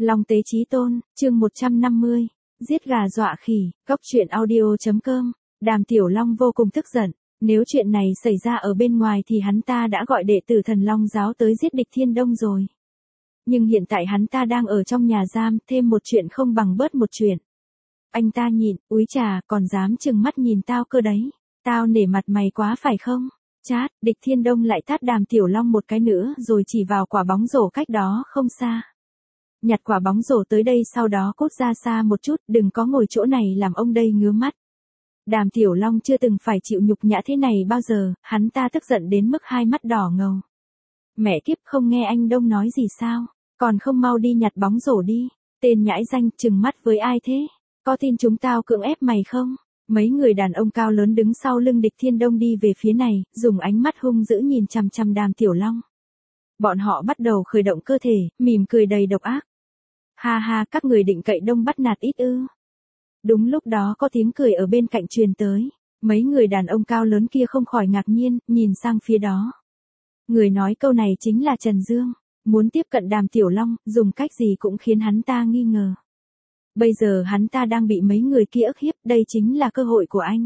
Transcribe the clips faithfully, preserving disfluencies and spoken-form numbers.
Long tế chí tôn, chương một trăm năm mươi, giết gà dọa khỉ, cóc truyện audio.com, Đàm Tiểu Long vô cùng tức giận, nếu chuyện này xảy ra ở bên ngoài thì hắn ta đã gọi đệ tử Thần Long giáo tới giết địch Thiên Đông rồi. Nhưng hiện tại hắn ta đang ở trong nhà giam, thêm một chuyện không bằng bớt một chuyện. Anh ta nhịn, úi trà, còn dám trừng mắt nhìn tao cơ đấy. Tao nể mặt mày quá phải không? Chát, địch Thiên Đông lại tát Đàm Tiểu Long một cái nữa rồi chỉ vào quả bóng rổ cách đó không xa. Nhặt quả bóng rổ tới đây sau đó cút ra xa một chút, đừng có ngồi chỗ này làm ông đây ngứa mắt. Đàm Tiểu Long chưa từng phải chịu nhục nhã thế này bao giờ, hắn ta tức giận đến mức hai mắt đỏ ngầu. Mẹ kiếp, không nghe anh Đông nói gì sao, còn không mau đi nhặt bóng rổ đi, tên nhãi danh, trừng mắt với ai thế, có tin chúng tao cưỡng ép mày không? Mấy người đàn ông cao lớn đứng sau lưng địch Thiên Đông đi về phía này, dùng ánh mắt hung dữ nhìn chằm chằm Đàm Tiểu Long. Bọn họ bắt đầu khởi động cơ thể, mỉm cười đầy độc ác. Ha ha, các người định cậy Đông bắt nạt ít ư? Đúng lúc đó có tiếng cười ở bên cạnh truyền tới, mấy người đàn ông cao lớn kia không khỏi ngạc nhiên, nhìn sang phía đó. Người nói câu này chính là Trần Dương, muốn tiếp cận Đàm Tiểu Long, dùng cách gì cũng khiến hắn ta nghi ngờ. Bây giờ hắn ta đang bị mấy người kia ức hiếp, đây chính là cơ hội của anh.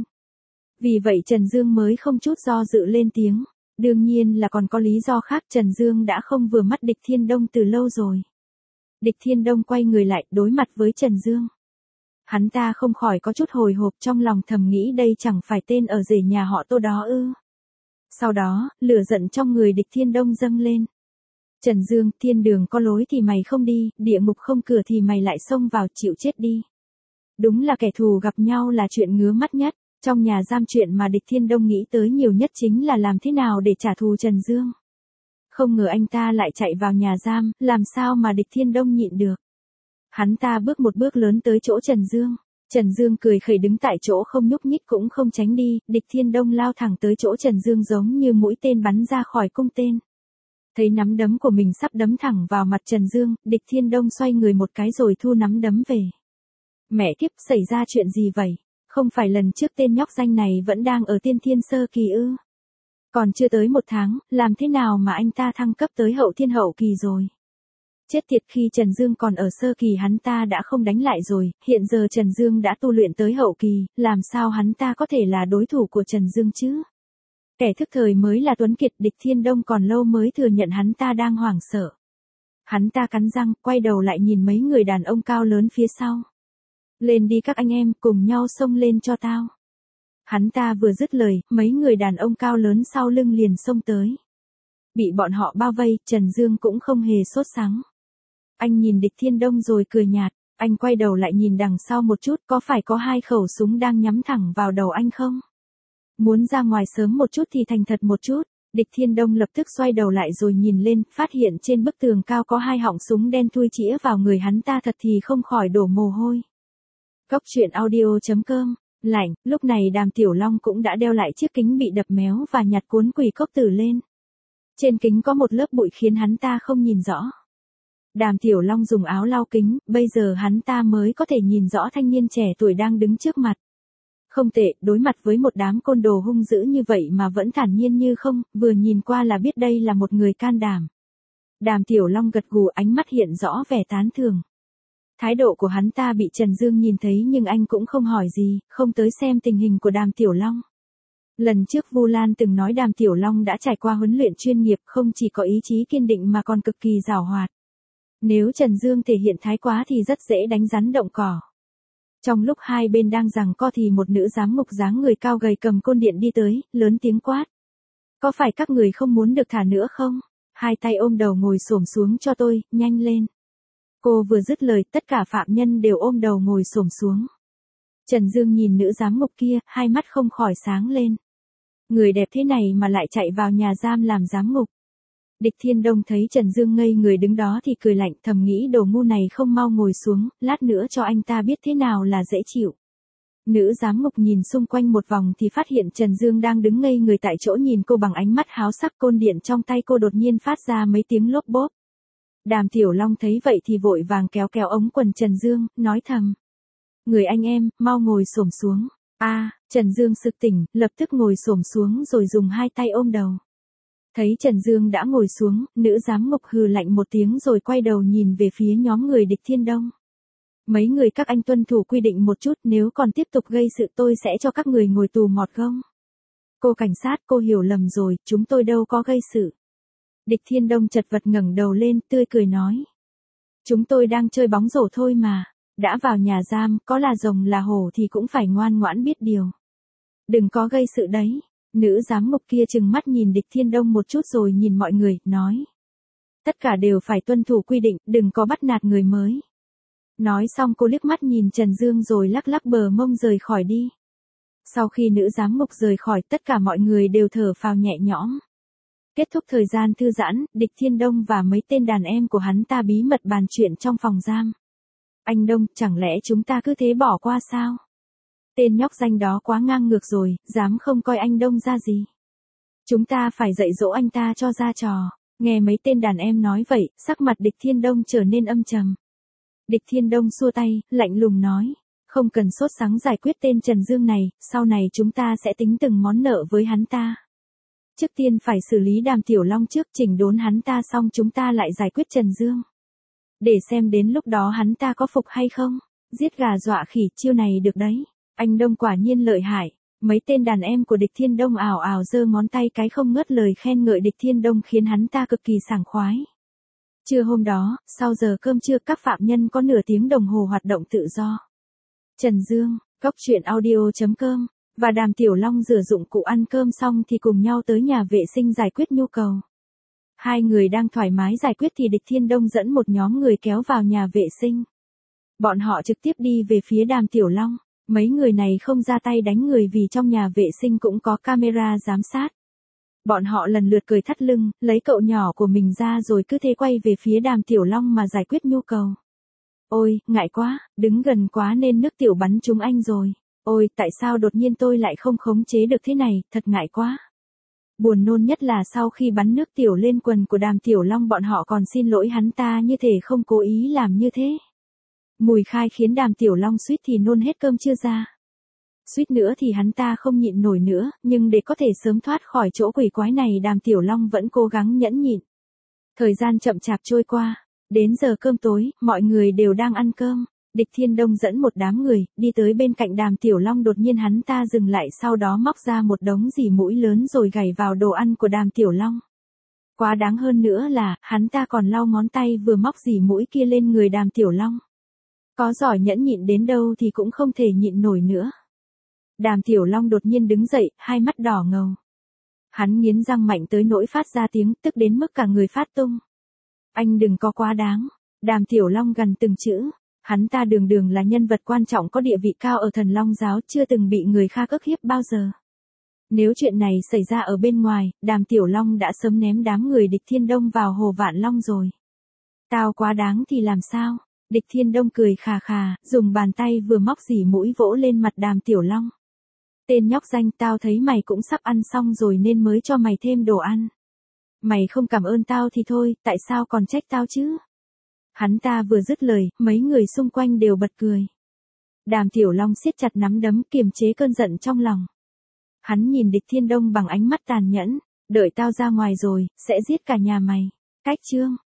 Vì vậy Trần Dương mới không chút do dự lên tiếng, đương nhiên là còn có lý do khác, Trần Dương đã không vừa mắt địch Thiên Đông từ lâu rồi. Địch Thiên Đông quay người lại, đối mặt với Trần Dương. Hắn ta không khỏi có chút hồi hộp, trong lòng thầm nghĩ đây chẳng phải tên ở rể nhà họ Tô đó ư. Sau đó, lửa giận trong người địch Thiên Đông dâng lên. Trần Dương, thiên đường có lối thì mày không đi, địa ngục không cửa thì mày lại xông vào, chịu chết đi. Đúng là kẻ thù gặp nhau là chuyện ngứa mắt nhất, trong nhà giam chuyện mà địch Thiên Đông nghĩ tới nhiều nhất chính là làm thế nào để trả thù Trần Dương. Không ngờ anh ta lại chạy vào nhà giam, làm sao mà địch Thiên Đông nhịn được. Hắn ta bước một bước lớn tới chỗ Trần Dương. Trần Dương cười khẩy đứng tại chỗ không nhúc nhích cũng không tránh đi, địch Thiên Đông lao thẳng tới chỗ Trần Dương giống như mũi tên bắn ra khỏi cung tên. Thấy nắm đấm của mình sắp đấm thẳng vào mặt Trần Dương, địch Thiên Đông xoay người một cái rồi thu nắm đấm về. Mẹ kiếp, xảy ra chuyện gì vậy? Không phải lần trước tên nhóc danh này vẫn đang ở tiên thiên sơ kỳ ư? Còn chưa tới một tháng, làm thế nào mà anh ta thăng cấp tới hậu thiên hậu kỳ rồi? Chết tiệt, khi Trần Dương còn ở sơ kỳ hắn ta đã không đánh lại rồi, hiện giờ Trần Dương đã tu luyện tới hậu kỳ, làm sao hắn ta có thể là đối thủ của Trần Dương chứ? Kẻ thức thời mới là tuấn kiệt, địch Thiên Đông còn lâu mới thừa nhận hắn ta đang hoảng sợ. Hắn ta cắn răng, quay đầu lại nhìn mấy người đàn ông cao lớn phía sau. Lên đi các anh em, cùng nhau xông lên cho tao. Hắn ta vừa dứt lời, mấy người đàn ông cao lớn sau lưng liền xông tới. Bị bọn họ bao vây, Trần Dương cũng không hề sốt sắng. Anh nhìn địch Thiên Đông rồi cười nhạt, anh quay đầu lại nhìn đằng sau một chút, có phải có hai khẩu súng đang nhắm thẳng vào đầu anh không? Muốn ra ngoài sớm một chút thì thành thật một chút. Địch Thiên Đông lập tức xoay đầu lại rồi nhìn lên, phát hiện trên bức tường cao có hai họng súng đen thui chĩa vào người hắn ta, thật thì không khỏi đổ mồ hôi. Cóc truyện audio.com, lạnh, lúc này Đàm Tiểu Long cũng đã đeo lại chiếc kính bị đập méo và nhặt cuốn quỷ cốc tử lên. Trên kính có một lớp bụi khiến hắn ta không nhìn rõ. Đàm Tiểu Long dùng áo lau kính, bây giờ hắn ta mới có thể nhìn rõ thanh niên trẻ tuổi đang đứng trước mặt. Không tệ, đối mặt với một đám côn đồ hung dữ như vậy mà vẫn thản nhiên như không, vừa nhìn qua là biết đây là một người can đảm. Đàm Tiểu Long gật gù, ánh mắt hiện rõ vẻ tán thưởng. Thái độ của hắn ta bị Trần Dương nhìn thấy nhưng anh cũng không hỏi gì, không tới xem tình hình của Đàm Tiểu Long. Lần trước Vu Lan từng nói Đàm Tiểu Long đã trải qua huấn luyện chuyên nghiệp, không chỉ có ý chí kiên định mà còn cực kỳ giàu hoạt. Nếu Trần Dương thể hiện thái quá thì rất dễ đánh rắn động cỏ. Trong lúc hai bên đang giằng co thì một nữ giám ngục dáng người cao gầy cầm côn điện đi tới, lớn tiếng quát. Có phải các người không muốn được thả nữa không? Hai tay ôm đầu ngồi xổm xuống cho tôi, nhanh lên. Cô vừa dứt lời, tất cả phạm nhân đều ôm đầu ngồi xổm xuống. Trần Dương nhìn nữ giám ngục kia, hai mắt không khỏi sáng lên. Người đẹp thế này mà lại chạy vào nhà giam làm giám ngục. Địch Thiên Đông thấy Trần Dương ngây người đứng đó thì cười lạnh, thầm nghĩ đồ ngu này không mau ngồi xuống, lát nữa cho anh ta biết thế nào là dễ chịu. Nữ giám ngục nhìn xung quanh một vòng thì phát hiện Trần Dương đang đứng ngây người tại chỗ nhìn cô bằng ánh mắt háo sắc, côn điện trong tay cô đột nhiên phát ra mấy tiếng lốp bốp. Đàm Tiểu Long thấy vậy thì vội vàng kéo kéo ống quần Trần Dương, nói thầm. Người anh em, mau ngồi xổm xuống. A, à, Trần Dương sực tỉnh, lập tức ngồi xổm xuống rồi dùng hai tay ôm đầu. Thấy Trần Dương đã ngồi xuống, nữ giám ngục hừ lạnh một tiếng rồi quay đầu nhìn về phía nhóm người địch Thiên Đông. Mấy người các anh tuân thủ quy định một chút, nếu còn tiếp tục gây sự tôi sẽ cho các người ngồi tù ngọt gông. Cô cảnh sát, cô hiểu lầm rồi, chúng tôi đâu có gây sự. Địch Thiên Đông chật vật ngẩng đầu lên, tươi cười nói. Chúng tôi đang chơi bóng rổ thôi mà, đã vào nhà giam, có là rồng là hổ thì cũng phải ngoan ngoãn biết điều. Đừng có gây sự đấy. Nữ giám ngục kia trừng mắt nhìn địch Thiên Đông một chút rồi nhìn mọi người, nói. Tất cả đều phải tuân thủ quy định, đừng có bắt nạt người mới. Nói xong cô liếc mắt nhìn Trần Dương rồi lắc lắc bờ mông rời khỏi đi. Sau khi nữ giám ngục rời khỏi, tất cả mọi người đều thở phào nhẹ nhõm. Kết thúc thời gian thư giãn, địch Thiên Đông và mấy tên đàn em của hắn ta bí mật bàn chuyện trong phòng giam. Anh Đông, chẳng lẽ chúng ta cứ thế bỏ qua sao? Tên nhóc danh đó quá ngang ngược rồi, dám không coi anh Đông ra gì. Chúng ta phải dạy dỗ anh ta cho ra trò. Nghe mấy tên đàn em nói vậy, sắc mặt địch Thiên Đông trở nên âm trầm. Địch Thiên Đông xua tay, lạnh lùng nói. Không cần sốt sắng giải quyết tên Trần Dương này, sau này chúng ta sẽ tính từng món nợ với hắn ta. Trước tiên phải xử lý Đàm Tiểu Long trước, chỉnh đốn hắn ta xong chúng ta lại giải quyết Trần Dương. Để xem đến lúc đó hắn ta có phục hay không. Giết gà dọa khỉ, chiêu này được đấy. Anh Đông quả nhiên lợi hại. Mấy tên đàn em của địch Thiên Đông ảo ảo giơ ngón tay cái không ngớt lời khen ngợi địch Thiên Đông khiến hắn ta cực kỳ sảng khoái. Trưa hôm đó, sau giờ cơm trưa các phạm nhân có nửa tiếng đồng hồ hoạt động tự do. Trần Dương, Cốc Truyện Audio chấm com và Đàm Tiểu Long rửa dụng cụ ăn cơm xong thì cùng nhau tới nhà vệ sinh giải quyết nhu cầu. Hai người đang thoải mái giải quyết thì địch Thiên Đông dẫn một nhóm người kéo vào nhà vệ sinh. Bọn họ trực tiếp đi về phía Đàm Tiểu Long. Mấy người này không ra tay đánh người vì trong nhà vệ sinh cũng có camera giám sát. Bọn họ lần lượt cười thắt lưng, lấy cậu nhỏ của mình ra rồi cứ thế quay về phía Đàm Tiểu Long mà giải quyết nhu cầu. Ôi, ngại quá, đứng gần quá nên nước tiểu bắn trúng anh rồi. Ôi, tại sao đột nhiên tôi lại không khống chế được thế này, thật ngại quá. Buồn nôn nhất là sau khi bắn nước tiểu lên quần của Đàm Tiểu Long bọn họ còn xin lỗi hắn ta như thể không cố ý làm như thế. Mùi khai khiến Đàm Tiểu Long suýt thì nôn hết cơm trưa ra. Suýt nữa thì hắn ta không nhịn nổi nữa, nhưng để có thể sớm thoát khỏi chỗ quỷ quái này Đàm Tiểu Long vẫn cố gắng nhẫn nhịn. Thời gian chậm chạp trôi qua, đến giờ cơm tối, mọi người đều đang ăn cơm. Địch Thiên Đông dẫn một đám người, đi tới bên cạnh Đàm Tiểu Long đột nhiên hắn ta dừng lại sau đó móc ra một đống dỉ mũi lớn rồi gảy vào đồ ăn của Đàm Tiểu Long. Quá đáng hơn nữa là, hắn ta còn lau ngón tay vừa móc dỉ mũi kia lên người Đàm Tiểu Long. Có giỏi nhẫn nhịn đến đâu thì cũng không thể nhịn nổi nữa. Đàm Tiểu Long đột nhiên đứng dậy, hai mắt đỏ ngầu. Hắn nghiến răng mạnh tới nỗi phát ra tiếng, tức đến mức cả người phát tung. Anh đừng có quá đáng. Đàm Tiểu Long gằn từng chữ. Hắn ta đường đường là nhân vật quan trọng có địa vị cao ở Thần Long giáo, chưa từng bị người khác ức hiếp bao giờ. Nếu chuyện này xảy ra ở bên ngoài, Đàm Tiểu Long đã sớm ném đám người địch Thiên Đông vào hồ Vạn Long rồi. Tao quá đáng thì làm sao? Địch Thiên Đông cười khà khà, dùng bàn tay vừa móc dỉ mũi vỗ lên mặt Đàm Tiểu Long. Tên nhóc danh, tao thấy mày cũng sắp ăn xong rồi nên mới cho mày thêm đồ ăn. Mày không cảm ơn tao thì thôi, tại sao còn trách tao chứ? Hắn ta vừa dứt lời, mấy người xung quanh đều bật cười. Đàm Tiểu Long siết chặt nắm đấm kiềm chế cơn giận trong lòng. Hắn nhìn địch Thiên Đông bằng ánh mắt tàn nhẫn, đợi tao ra ngoài rồi, sẽ giết cả nhà mày. Cách chương